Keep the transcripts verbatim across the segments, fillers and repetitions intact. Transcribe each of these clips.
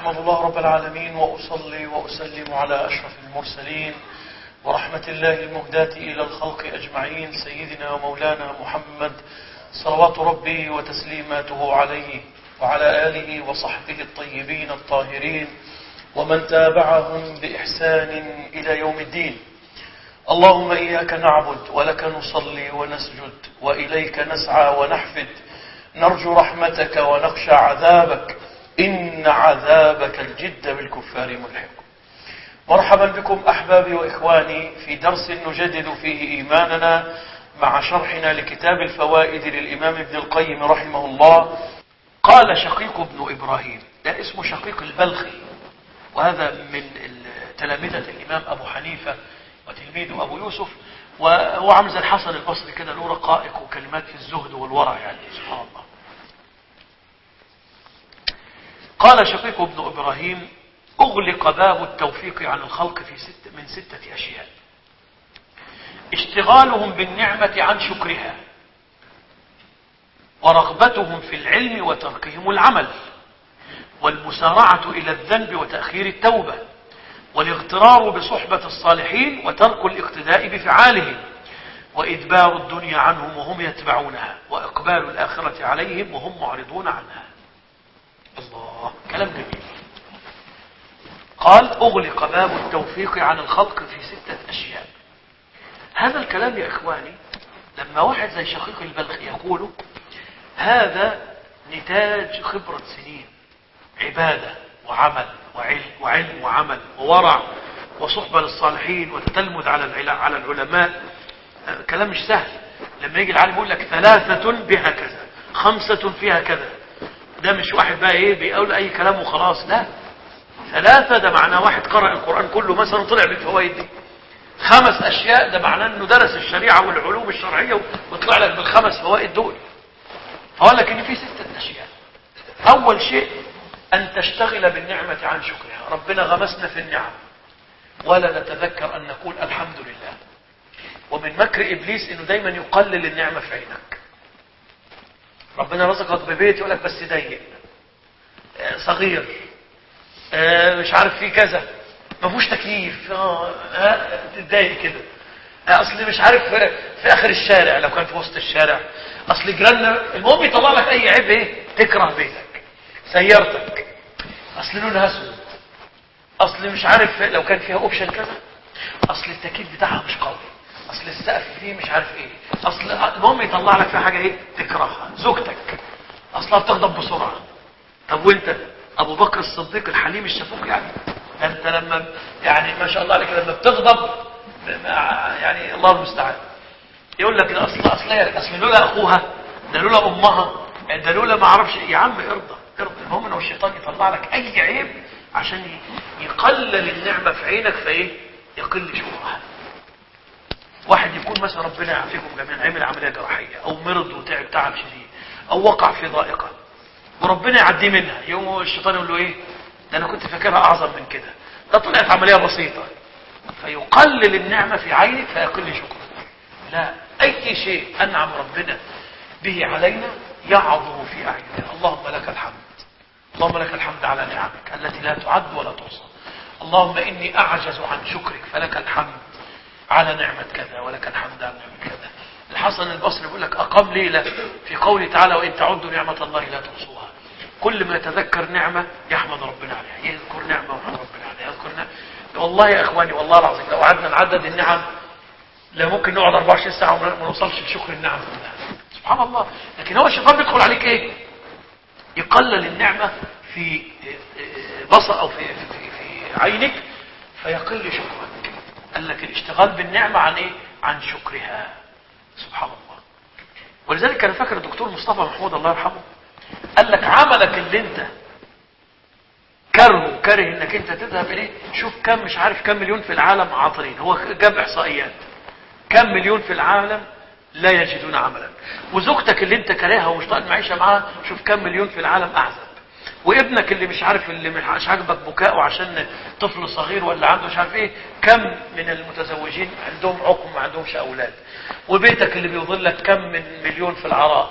أحمد الله رب العالمين وأصلي وأسلم على أشرف المرسلين ورحمة الله المهداة إلى الخلق أجمعين سيدنا ومولانا محمد صلوات ربي وتسليماته عليه وعلى آله وصحبه الطيبين الطاهرين ومن تابعهم بإحسان إلى يوم الدين. اللهم إياك نعبد ولك نصلي ونسجد وإليك نسعى ونحفد، نرجو رحمتك ونخشى عذابك، إن عذابك الجد بالكفار ملحق. مرحبا بكم أحبابي وإخواني في درس نجدد فيه إيماننا مع شرحنا لكتاب الفوائد للإمام ابن القيم رحمه الله. قال شقيق بن إبراهيم، ده اسمه شقيق البلخي، وهذا من تلامذة الإمام أبو حنيفة وتلميذه أبو يوسف، وهو عامل زي الحسن البصري كده، له رقائق وكلمات في الزهد والورع، يعني سبحان الله. قال شقيق بن إبراهيم: أغلق باب التوفيق عن الخلق في ست من ستة أشياء: اشتغالهم بالنعمة عن شكرها، ورغبتهم في العلم وتركهم العمل، والمسارعة إلى الذنب وتأخير التوبة، والاغترار بصحبة الصالحين وترك الاقتداء بفعالهم، وإدبار الدنيا عنهم وهم يتبعونها، وإقبال الآخرة عليهم وهم معرضون عنها. الله، كلام جميل. قال: أغلق باب التوفيق عن الخلق في ستة أشياء. هذا الكلام يا إخواني لما واحد زي شقيق البلخي يقوله، هذا نتاج خبرة سنين عبادة وعمل وعلم, وعلم وعمل وورع وصحبة للصالحين وتتلمذ على على العلماء. كلام مش سهل. لما يجي العالم يقول لك ثلاثة بها كذا، خمسة فيها كذا، ده مش واحد بقى ايه بيقول اي كلام وخلاص، لا. ثلاثة ده معناه واحد قرأ القرآن كله مثلا طلع بالفوائد دي. خمس اشياء ده معناه انه درس الشريعة والعلوم الشرعية وطلع لك بالخمس فوائد دول. فقال لك ان في ستة اشياء. اول شيء ان تشتغل بالنعمة عن شكرها. ربنا غمسنا في النعم ولا نتذكر ان نقول الحمد لله. ومن مكر ابليس انه دايما يقلل النعمة في عينك. ربنا رزقك ببيت يقول لك بس ضيق، صغير، مش عارف فيه كذا، ما فيهوش تكييف، اه تتضايق كده. اصل مش عارف في اخر الشارع لو كان في وسط الشارع، اصل جيراننا، المهم يطلع لك اي عيب ايه تكره بيتك. سيارتك اصل لونها اسود، اصل مش عارف لو كان فيها اوبشن كذا، اصل التكييف بتاعها مش قوي، اصل السقف فيه مش عارف ايه، اصل المهم يطلع لك في حاجه ايه تكرهها. زوجتك اصلها بتغضب بسرعه. طب وانت ابو بكر الصديق الحليم الشفوق، يعني انت لما يعني ما شاء الله عليك لما بتغضب يعني الله المستعان يقول لك اصل اصل اصل لولا اخوها، ده لولا امها، ده لولا ما اعرفش. يا عم ارضى ارضى. المهم ان الشيطان يطلع لك اي عيب عشان يقلل النعمه في عينك، فايه يقل شكرها. واحد يكون مثلا ربنا يعافيكم جميعا عمل عمليه جراحيه او مرض وتعب تعب شديد او وقع في ضائقه وربنا يعديه منها، يوم الشيطان يقول له ايه ده انا كنت فاكرها اعظم من كده، ده طلعت عمليه بسيطه، فيقلل النعمه في عينك فيقل شكرك. لا، اي شيء انعم ربنا به علينا يعظم في اعيننا. اللهم لك الحمد، اللهم لك الحمد على نعمك التي لا تعد ولا تحصى. اللهم اني اعجز عن شكرك فلك الحمد على نعمة كذا ولك الحمد على نعمة كذا. الحسن البصري يقول لك أقام ليلة في قوله تعالى: وإن تعدوا نعمة الله لا تحصوها. كل ما يتذكر نعمة يحمد ربنا عليها، يذكر نعمة ويحمد ربنا عليها، يذكر نعمة. والله يا إخواني والله العظيم لو قعدنا نعدد النعم لا ممكن نقعد أربعة وعشرين ساعة وما نوصلش لشكر النعم كلها. سبحان الله. لكن هو الشيطان بيدخل عليك إيه؟ يقلل النعمة في بصر أو في, في, في, في عينك فيقل شكرك. قال لك الاشتغال بالنعمة عن ايه؟ عن شكرها. سبحان الله. ولذلك انا فاكر الدكتور مصطفى محمود الله يرحمه قال لك عملك اللي انت كره كره انك انت تذهب اليه، شوف كم مش عارف كم مليون في العالم عاطلين. هو جاب احصائيات كم مليون في العالم لا يجدون عملا. وزوجتك اللي انت كرهها ومش طايق المعيشه معاها، شوف كم مليون في العالم اعزب. وابنك اللي مش عارف اللي مش عاجبك بكاءه عشان طفل صغير ولا عنده مش عارف ايه، كم من المتزوجين عندهم عقم ما عندهمش اولاد، وبيتك اللي بيظلك كم من مليون في العراء،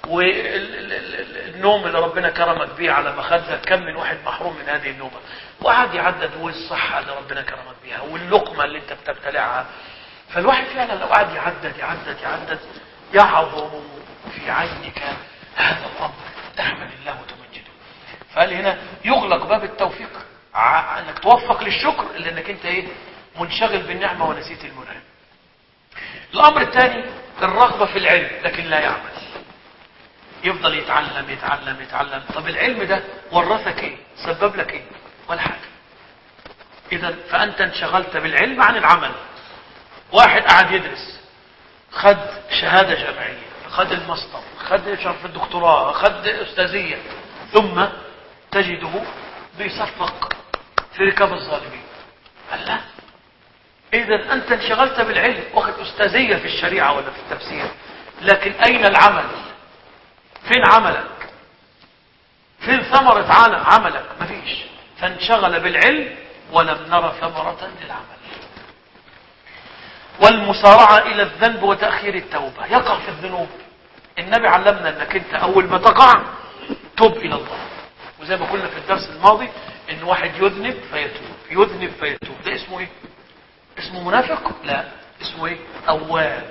والنوم اللي ربنا كرمك بيه على مخدك كم من واحد محروم من هذه النومه، وقعد يعدد، والصحه اللي ربنا كرمك بيها، واللقمه اللي انت بتبتلعها. فالواحد فعلا لو قعد يعدد يعدد يعدد يعظم في عينك هذا الامر، تحمد الله وتمجده. فقال هنا يغلق باب التوفيق، انك توفق للشكر لانك انت ايه منشغل بالنعمه ونسيت المنعم. الامر الثاني الرغبه في العلم لكن لا يعمل، يفضل يتعلم يتعلم يتعلم. طب العلم ده ورثك ايه؟ سبب لك ايه؟ ولا حاجه. اذا فانت انشغلت بالعلم عن العمل. واحد قاعد يدرس، خد شهاده جامعيه، خد الماستر، خد شرف الدكتوراه، خد استاذيه، ثم تجده بيصفق في ركاب الظالمين. قال لا، اذا انت انشغلت بالعلم، واخد استاذيه في الشريعه ولا في التفسير، لكن اين العمل؟ فين عملك؟ فين ثمره عملك؟ مفيش. فانشغل بالعلم ولم نرى ثمره للعمل. والمسارعه الى الذنب وتاخير التوبه، يقع في الذنوب. النبي علمنا انك انت اول ما تقع توب الى الله. وزي ما قلنا في الدرس الماضي ان واحد يذنب فيتوب، يذنب فيتوب، ده اسمه ايه؟ اسمه منافق؟ لا، اسمه ايه؟ اواب.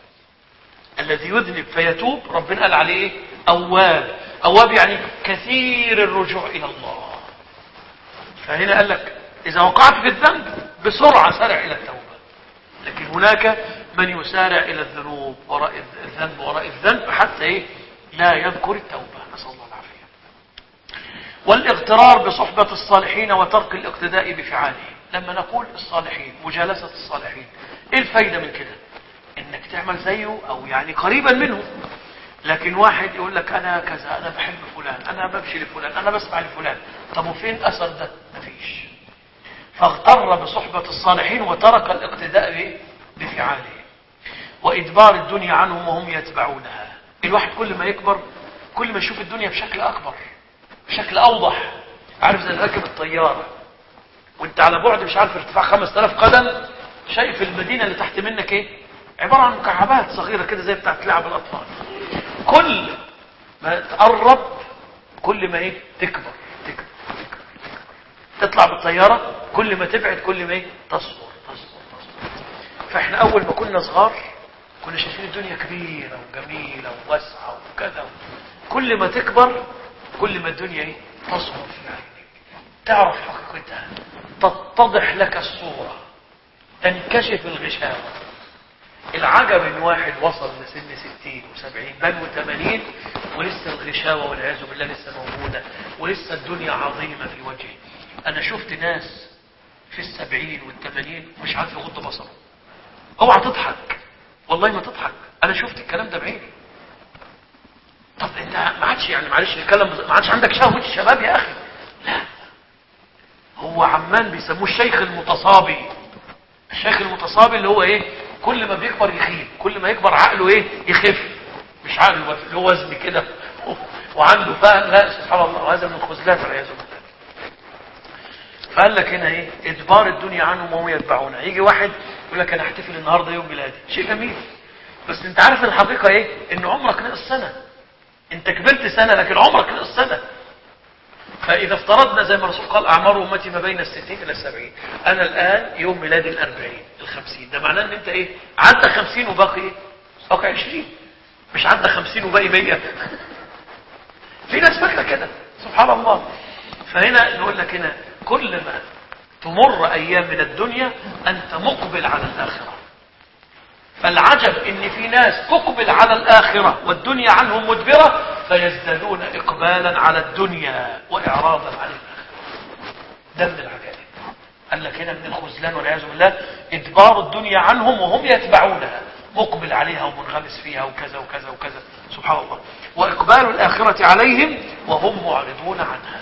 الذي يذنب فيتوب ربنا قال عليه ايه؟ اواب. اواب يعني كثير الرجوع الى الله. فهنا قال لك اذا وقعت في الذنب بسرعه سارع الى التوبه. لكن هناك من يسارع الى الذنوب وراء الذنب وراء الذنب حتى ايه؟ لا يذكر التوبه، نسال الله العافيه. والاغترار بصحبه الصالحين وترك الاقتداء بفعالهم. لما نقول الصالحين، مجالسه الصالحين، ايه الفايده من كده؟ انك تعمل زيه او يعني قريبا منه. لكن واحد يقول لك انا كذا، انا بحب فلان، انا بمشي لفلان، انا بسمع لفلان، طب وفين اثر ده؟ مفيش. فاغتر بصحبة الصالحين وترك الاقتداء بفعاله وإدبار الدنيا عنهم وهم يتبعونها. الواحد كل ما يكبر كل ما يشوف الدنيا بشكل أكبر، بشكل أوضح. عارف زي راكب الطيارة وانت على بعد مش عارف ارتفاع خمسة آلاف قدم، شايف المدينة اللي تحت منك ايه؟ عبارة عن مكعبات صغيرة كده زي بتاعت لعب الأطفال. كل ما تقرب كل ما ايه؟ تكبر تكبر تكبر. تطلع بالطيارة كل ما تبعد كل ما ايه؟ تصغر تصغر تصغر. فاحنا اول ما كنا صغار كنا شايفين الدنيا كبيرة وجميلة وواسعة وكذا. كل ما تكبر كل ما الدنيا ايه؟ تصغر في عينك، تعرف حقيقتها، تتضح لك الصورة، تنكشف الغشاوة. العجب ان واحد وصل لسن ستين وسبعين بل وثمانين ولسه الغشاوة والعياذ بالله لسه موجودة، ولسه الدنيا عظيمة في وجهه. انا شفت ناس في السبعين والثمانين مش عارف يغض بصره. اوعى تضحك، والله ما تضحك، انا شفت الكلام ده بعيني. طب انت ما عادش يعني معلش نتكلم، ما عادش عندك شهوة الشباب يا اخي؟ لا، هو عمان بيسموه الشيخ المتصابي. الشيخ المتصابي اللي هو ايه؟ كل ما بيكبر يخيب، كل ما يكبر عقله ايه؟ يخف. مش عقله له وزن كده وعنده فهم، لا سبحان الله، وهذا من الخذلان والعياذ بالله. فقال لك هنا ايه؟ ادبار الدنيا عنهم وهم يتبعونها. يجي واحد يقول لك انا احتفل النهارده يوم ميلادي، شيء جميل، بس انت عارف الحقيقه ايه؟ ان عمرك نقص سنه. انت كبرت سنه لكن عمرك نقص سنه. فاذا افترضنا زي ما الرسول قال اعمار امتي ما بين الستين الى السبعين، انا الان يوم ميلادي الاربعين الخمسين، ده معناه ان انت ايه؟ عدى خمسين وباقي ايه؟ باقي عشرين، مش عدى خمسين وباقي مية. في ناس فاكره كده سبحان الله. فهنا نقول لك هنا كل ما تمر ايام من الدنيا انت مقبل على الاخره. فالعجب ان في ناس تقبل على الاخره والدنيا عنهم مدبره فيزدادون اقبالا على الدنيا واعراضا عن الاخره. ده من العجائب. قال لك هنا من الخذلان والعياذ بالله ادبار الدنيا عنهم وهم يتبعونها، مقبل عليها ومنغمس فيها وكذا وكذا وكذا سبحان الله. واقبال الاخره عليهم وهم معرضون عنها.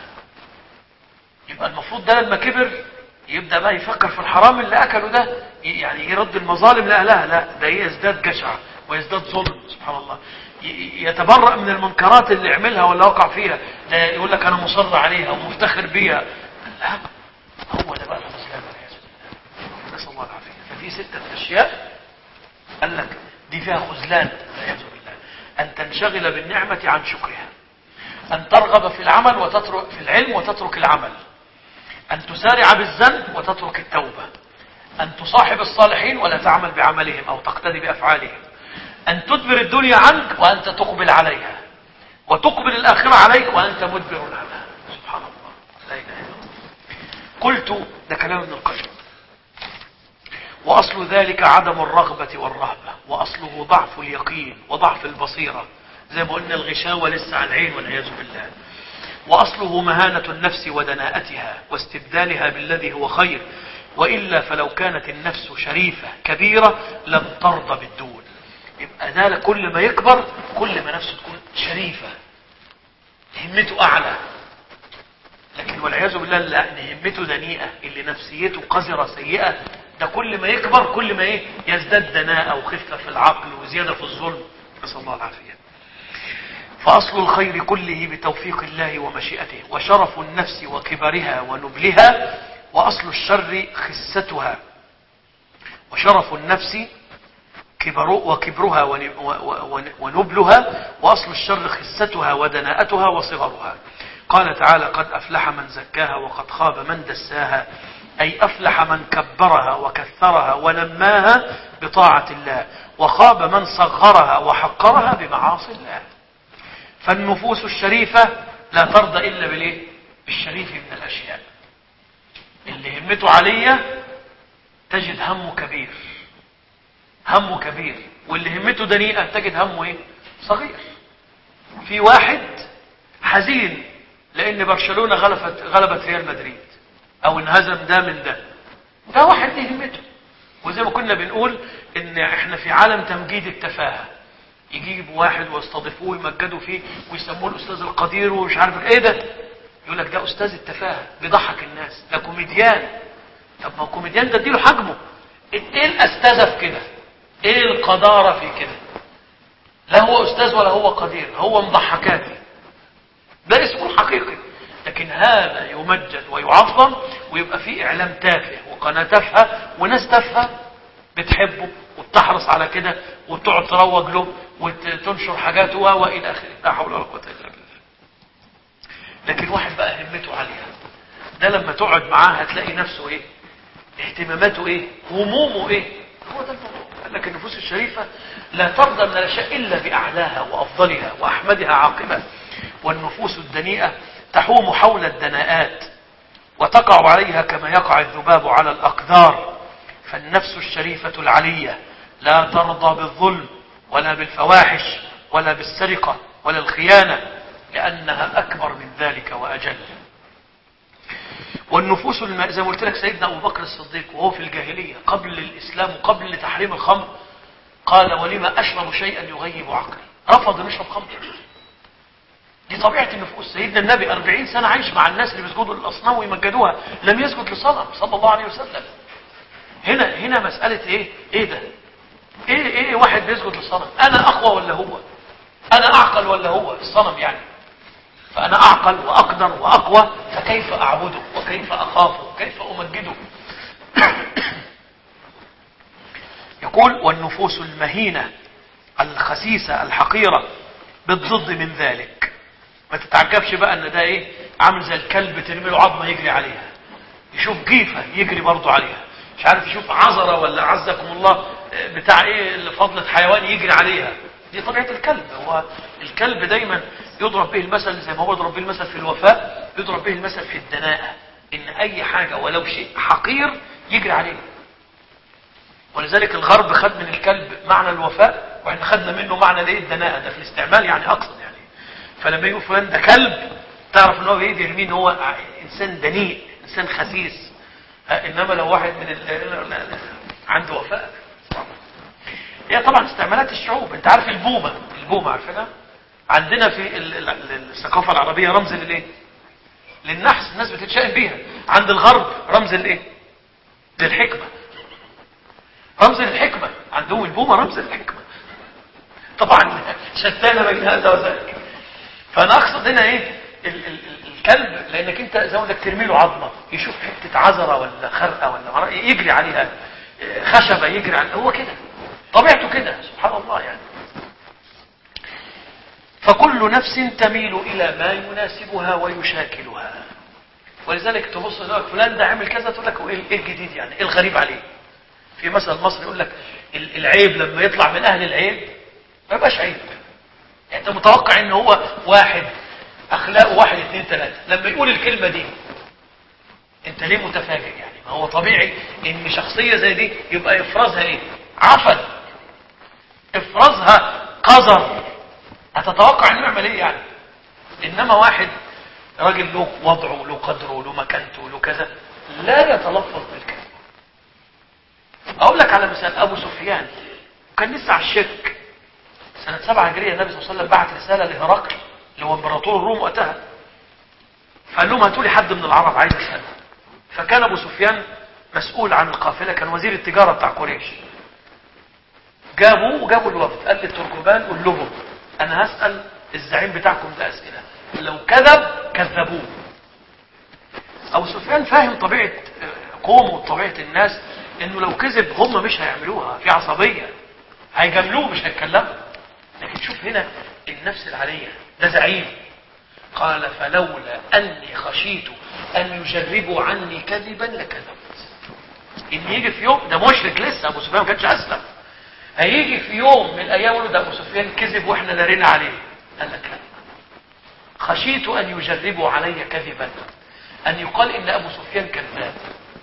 يبقى المفروض ده لما كبر يبدأ بقى يفكر في الحرام اللي أكله ده، يعني يرد المظالم لأهلها، لا ده يزداد جشع ويزداد ظلم. سبحان الله. يتبرأ من المنكرات اللي عملها ولا وقع فيها، لا يقول لك انا مصر عليها ومفتخر بيها. لا، هو ده بقى الخذلان والعياذ بالله، نسأل الله العافية. ففي ستة اشياء قال لك دي فيها خذلان والعياذ بالله: ان تنشغل بالنعمة عن شكرها، ان ترغب في العمل وتترك في العلم وتترك العمل، ان تسارع بالذنب وتترك التوبة، ان تصاحب الصالحين ولا تعمل بعملهم او تقتدي بافعالهم، ان تدبر الدنيا عنك وانت تقبل عليها، وتقبل الاخرة عليك وانت مدبر عنها. سبحان الله، لا اله الا الله. قلت، ده كلام ابن القيم: واصل ذلك عدم الرغبة والرهبة، واصله ضعف اليقين وضعف البصيرة، زي ما قلنا الغشاوة لسه على العين والعياذ بالله. واصله مهانة النفس ودناءتها واستبدالها بالذي هو خير، وإلا فلو كانت النفس شريفة كبيرة لم ترضى بالدون. يبقى ده كل ما يكبر كل ما نفسه تكون شريفة، همته أعلى. لكن والعياذ بالله لأن همته دنيئة، اللي نفسيته قذرة سيئة، ده كل ما يكبر كل ما إيه يزداد دناءة وخفة في العقل وزيادة في الظلم. نسأل الله العافية. فأصل الخير كله بتوفيق الله ومشيئته، وشرف النفس وكبرها ونبلها، وأصل الشر خستها. وشرف النفس كبر وكبرها ونبلها، وأصل الشر خستها ودناءتها وصغرها. قال تعالى: قد أفلح من زكاها وقد خاب من دساها، أي أفلح من كبرها وكثرها ونماها بطاعة الله، وخاب من صغرها وحقرها بمعاصي الله. فالنفوس الشريفة لا ترضى إلا بالإيه؟ بالشريف من الأشياء. اللي همته عالية تجد همه كبير، همه كبير. واللي همته دنيئة تجد همه ايه؟ صغير. في واحد حزين لان برشلونة غلبت غلبت ريال مدريد او انهزم ده من ده، ده واحد دي همته. وزي ما كنا بنقول ان احنا في عالم تمجيد التفاهة، يجيبوا واحد ويستضيفوه ويمجدوا فيه ويسموه الاستاذ القدير ومش عارف ايه ده، يقول لك ده استاذ التفاهة بيضحك الناس، ده كوميديان. طب ما كوميديان ده اديله حجمه. ايه الاستاذة في كده؟ ايه القدارة في كده؟ لا هو استاذ ولا هو قدير، هو مضحكاتي، ده اسمه الحقيقي. لكن هذا يمجد ويعظم ويبقى فيه اعلام تافه وقناة تافهة وناس تافهة بتحبه وبتحرص على كده وتقعد تروج له وتنشر حاجاته والى اخره. لا حول ولا قوة الا بالله. لكن واحد بقى همته عالية، ده لما تقعد معاه هتلاقي نفسه ايه؟ اهتماماته ايه؟ همومه ايه؟ هو ده الموضوع. قال لك النفوس الشريفة لا ترضى من الاشياء الا باعلاها وافضلها واحمدها عاقبة، والنفوس الدنيئة تحوم حول الدناءات وتقع عليها كما يقع الذباب على الاقدار. فالنفس الشريفة العلية لا ترضى بالظلم ولا بالفواحش ولا بالسرقة ولا الخيانة، لأنها أكبر من ذلك وأجل. والنفوس الم... زي ما قلت لك سيدنا أبو بكر الصديق وهو في الجاهلية قبل الإسلام وقبل تحريم الخمر قال: ولما أشرب شيئا يغيب عقلي. رفض أن يشرب خمر. دي طبيعة النفوس. سيدنا النبي أربعين سنة عايش مع الناس اللي بيسجدوا للأصنام ويمجدوها، لم يسجد لصنم صلى الله عليه وسلم. هنا هنا مسألة إيه؟ إيه ده؟ إيه إيه واحد بيسجد للصنم؟ أنا أقوى ولا هو؟ أنا أعقل ولا هو الصنم يعني؟ فأنا أعقل وأقدر وأقوى، فكيف أعبده وكيف أخافه وكيف أمجده؟ يقول: والنفوس المهينة الخسيسة الحقيرة بالضد من ذلك. ما تتعجبش بقى ان ده ايه؟ عامل زي الكلب ترمي له عظمه يجري عليها، يشوف جيفه يجري برضه عليها، مش عارف يشوف عذره ولا عزكم الله بتاع ايه فضلة حيوان يجري عليها. دي طبيعه الكلب. هو الكلب دايما يضرب به المثل، زي ما هو يضرب به المثل في الوفاء، يضرب به المثل في الدناءة، ان اي حاجه ولو شيء حقير يجري عليه. ولذلك الغرب خد من الكلب معنى الوفاء، واحنا خدنا منه معنى الايه؟ الدناءة. ده في الاستعمال يعني اقصد يعني. فلما يقول فلان ده كلب تعرف ان هو بيقدر مين هو؟ انسان دنيء، انسان خسيس. انما لو واحد من ال... عنده وفاء. هي طبعا استعمالات الشعوب. انت عارف البومه، البومه عارفينها؟ عندنا في الثقافه العربيه رمز للايه؟ للنحس، الناس بتتشائم بيها. عند الغرب رمز للايه؟ للحكمه. رمز للحكمه. عندهم البومه رمز للحكمه. طبعا شتان بين هذا وذاك. فانا اقصد هنا ايه ال ال الكلب، لانك انت زي ما بدك ترمي له عظمه، يشوف حته عذره ولا خرقه ولا يجري عليها، خشبه يجري عليها، هو كده طبيعته كده سبحان الله يعني. فكل نفس تميل الى ما يناسبها ويشاكلها. ولذلك تبص لك فلان ده عمل كذا، تقول لك ايه الجديد يعني، ايه الغريب عليه. في مثل مصري يقول لك العيب لما يطلع من اهل العيب ما يبقاش عيب. يعني انت متوقع ان هو واحد اخلاقه واحد اثنين ثلاثة، لما يقول الكلمة دي انت ليه متفاجئ؟ يعني ما هو طبيعي ان شخصية زي دي يبقى افرازها ايه؟ عفن، افرازها قذر. هتتوقع انه يعمل ايه يعني؟ انما واحد راجل له وضعه له قدره له مكانته له كذا، لا يتلفظ بالكلمة. اقول لك على مثال، ابو سفيان كان لسه على الشرك سنة سبعة هجرية، النبي صلى الله عليه وسلم بعت رسالة لهرقل اللي هو امبراطور الروم وقتها، فقال لهم هاتوا لي حد من العرب عايز اساله. فكان ابو سفيان مسؤول عن القافلة، كان وزير التجارة بتاع قريش. جابوه وجابوا الوفد، قال للترجمان قول لهم انا هسأل الزعيم بتاعكم ده اسئلة، لو كذب كذبوه. ابو سفيان فاهم طبيعة قومه وطبيعة الناس، انه لو كذب هم مش هيعملوها، في عصبية هيجاملوه مش هيتكلموا. لكن شوف هنا النفس العالية، ده زعيم. قال فلولا اني خشيت ان يجربوا عني كذبا لكذبت. ان يجي في يوم، ده مشرك لسه ابو سفيان ما كانش اسلم، هيجي في يوم من الايام يقولوا ده ابو سفيان كذب واحنا دارين عليه. قال لك لا، خشيت ان يجربوا علي كذبا، ان يقال ان ابو سفيان كذاب.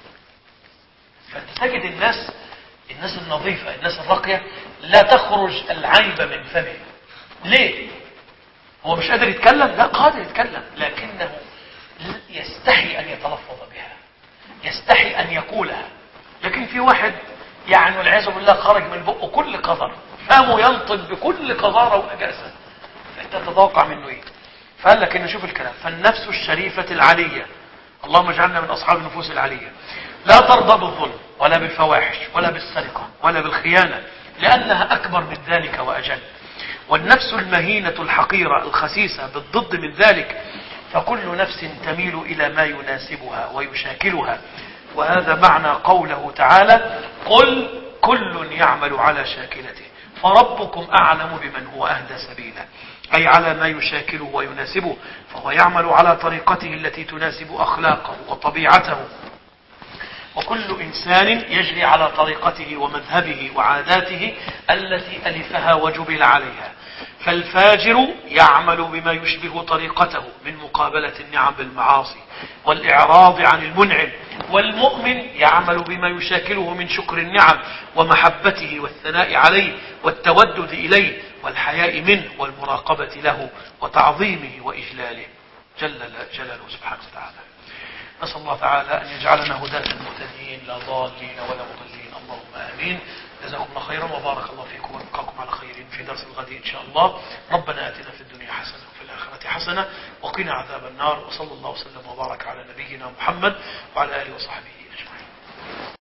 فانت تجد الناس الناس النظيفة، الناس الراقية، لا تخرج العيب من فمه. ليه؟ هو مش قادر يتكلم؟ لا، قادر يتكلم، لكنه يستحي ان يتلفظ بها، يستحي ان يقولها. لكن في واحد يعني والعياذ بالله خرج من بقه كل قذر، فمه ينطق بكل قذارة ونجاسة، فانت تتوقع منه ايه؟ فقال لك ان شوف الكلام، فالنفس الشريفة العلية، اللهم اجعلنا من اصحاب النفوس العلية، لا ترضى بالظلم ولا بالفواحش ولا بالسرقة ولا بالخيانة، لأنها أكبر من ذلك وأجل. والنفس المهينة الحقيرة الخسيسة بالضد من ذلك، فكل نفس تميل إلى ما يناسبها ويشاكلها. وهذا معنى قوله تعالى قل كل يعمل على شاكلته فربكم أعلم بمن هو أهدى سبيلا، أي على ما يشاكله ويناسبه، فهو يعمل على طريقته التي تناسب أخلاقه وطبيعته. وكل إنسان يجري على طريقته ومذهبه وعاداته التي ألفها وجبل عليها. فالفاجر يعمل بما يشبه طريقته من مقابلة النعم بالمعاصي والإعراض عن المنعم، والمؤمن يعمل بما يشاكله من شكر النعم ومحبته والثناء عليه والتودد إليه والحياء منه والمراقبة له وتعظيمه وإجلاله جل جلاله سبحانه وتعالى. نسأل الله تعالى أن يجعلنا هداة مهتدين لا ضالين ولا مضلين، اللهم آمين. جزاكم الله خيرا وبارك الله فيكم ونلقاكم على خير في درس الغد إن شاء الله. ربنا آتنا في الدنيا حسنة وفي الآخرة حسنة وقنا عذاب النار، وصلى الله وسلم وبارك على نبينا محمد وعلى آله وصحبه.